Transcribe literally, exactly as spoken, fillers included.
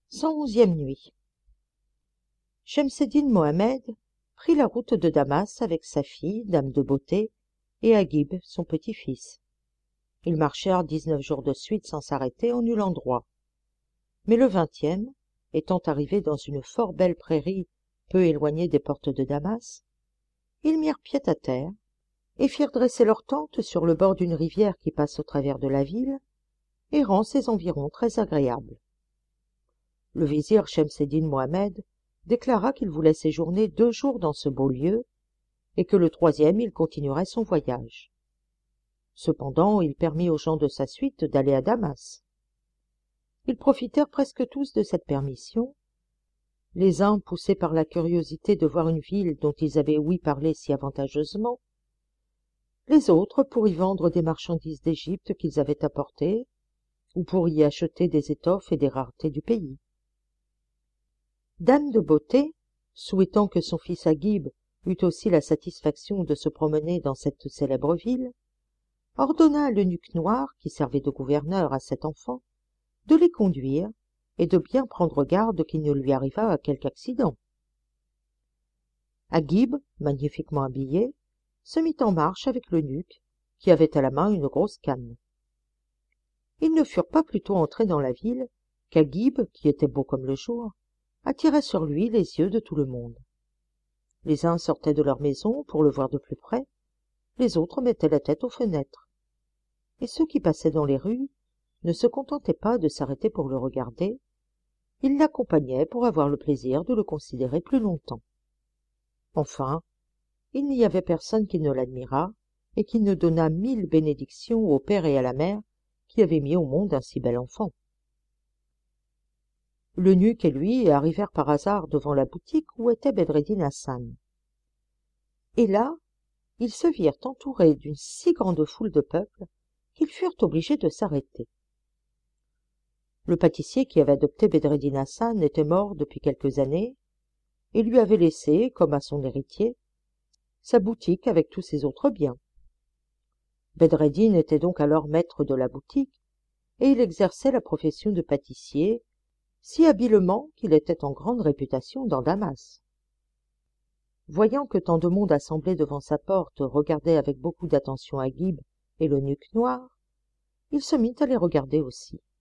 cent onzième nuit. Shemseddin Mohammed prit la route de Damas avec sa fille, dame de beauté, et Aghib, son petit-fils. Ils marchèrent dix-neuf jours de suite sans s'arrêter en nul endroit. Mais le vingtième, étant arrivés dans une fort belle prairie peu éloignée des portes de Damas, ils mirent pied à terre et firent dresser leur tente sur le bord d'une rivière qui passe au travers de la ville et rend ses environs très agréables. Le vizir Shemseddin Mohammed déclara qu'il voulait séjourner deux jours dans ce beau lieu et que le troisième il continuerait son voyage. Cependant, il permit aux gens de sa suite d'aller à Damas. Ils profitèrent presque tous de cette permission, les uns poussés par la curiosité de voir une ville dont ils avaient ouï parler si avantageusement, les autres pour y vendre des marchandises d'Égypte qu'ils avaient apportées, ou pour y acheter des étoffes et des raretés du pays. Dame de beauté, souhaitant que son fils Aghib eût aussi la satisfaction de se promener dans cette célèbre ville, ordonna à l'eunuque noir, qui servait de gouverneur à cet enfant, de les conduire et de bien prendre garde qu'il ne lui arrivât quelque accident. Aghib, magnifiquement habillé, se mit en marche avec l'eunuque, qui avait à la main une grosse canne. Ils ne furent pas plutôt entrés dans la ville qu'Aghib, qui était beau comme le jour, attirait sur lui les yeux de tout le monde. Les uns sortaient de leur maison pour le voir de plus près, les autres mettaient la tête aux fenêtres. Et ceux qui passaient dans les rues ne se contentaient pas de s'arrêter pour le regarder, ils l'accompagnaient pour avoir le plaisir de le considérer plus longtemps. Enfin, il n'y avait personne qui ne l'admirât et qui ne donnât mille bénédictions au père et à la mère qui avaient mis au monde un si bel enfant. L'eunuque et lui arrivèrent par hasard devant la boutique où était Bedreddin Hassan. Et là, ils se virent entourés d'une si grande foule de peuple qu'ils furent obligés de s'arrêter. Le pâtissier qui avait adopté Bedreddin Hassan était mort depuis quelques années et lui avait laissé, comme à son héritier, sa boutique avec tous ses autres biens. Bedreddin était donc alors maître de la boutique et il exerçait la profession de pâtissier si habilement qu'il était en grande réputation dans Damas. Voyant que tant de monde assemblé devant sa porte regardait avec beaucoup d'attention Aghib et l'eunuque noir, il se mit à les regarder aussi.